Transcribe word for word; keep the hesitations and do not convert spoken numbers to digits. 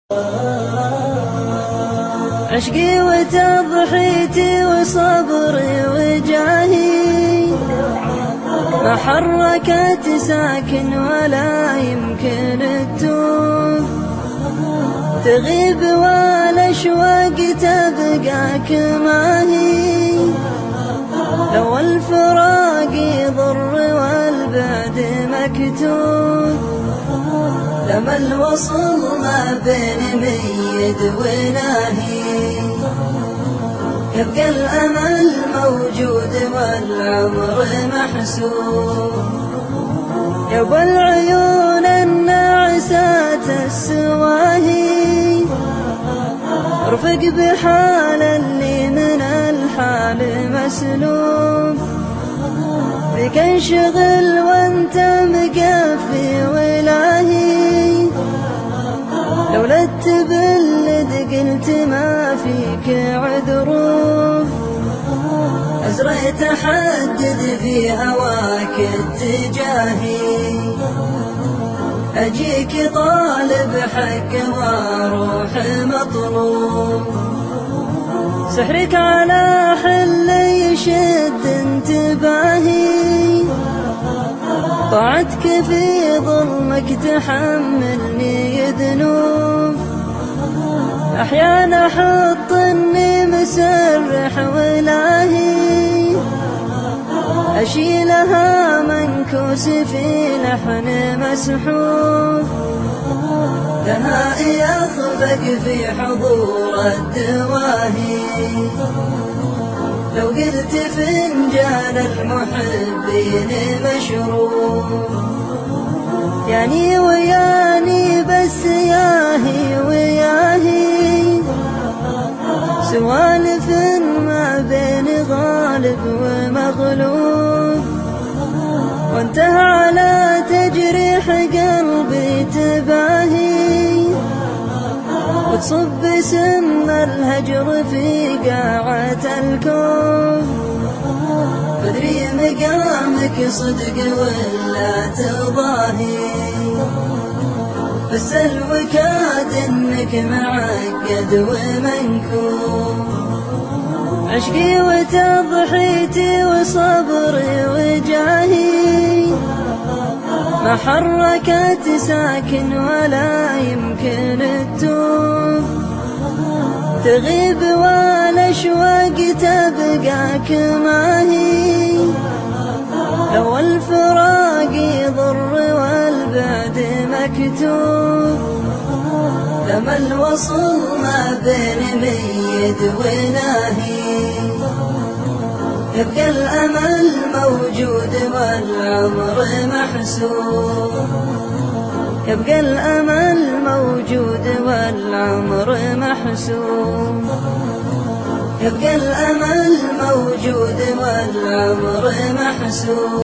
عشقي وتضحيتي وصبري وجاهي ما حركت ساكن ولا يمكن تتوب، تغيب والاشواق تبقاك معي، لو الفراق يضر والبعد مكتوب، لما الوصل ما بين ميد وناهي، يبقى الأمل موجود والعمر محسوب. يبقى العيون الناعسات السواهي، رفق بحال اللي من الحال مسلوب، بك انشغل وانت مقفي ولاهي، لولا التبلد قلت ما فيك عذروب، أزريت أحدد في هواك اتجاهي، أجيك طالب حق واروح مطلوب، سحرك على حل يشد انتباهي، طاعتك في ظلمك تحملني ذنوب، أحيانا أحط إني مسرح ولاهي، أشيلها منكوس في لحن مسحوب، دهائي أخفق في حضور الدواهي، لو قلت فنجان المحبين مشروب، يعني وياني بس ياهي وياهي، سوالف ما بين غالب ومغلوب، وانتهى على تجريح قلبي تباهي، وتصب سم الهجر في قاعة الكوب، فدري مقامك صدق ولا تضاهي، بس الوكاد انك معقد ومنكوب، عشقي وتضحيتي وصبري وجاهي ما حركت ساكن ولا يمكن تتوب، تغيب والاشواق تبقاك معي، لو الفراق يضر والبعد مكتوب، لما الوصل ما بين ميد وناهي، يبقى الأمل موجود والعمر محسوب، يبقى الأمل موجود والعمر محسوب، يبقى الأمل موجود والعمر محسوب.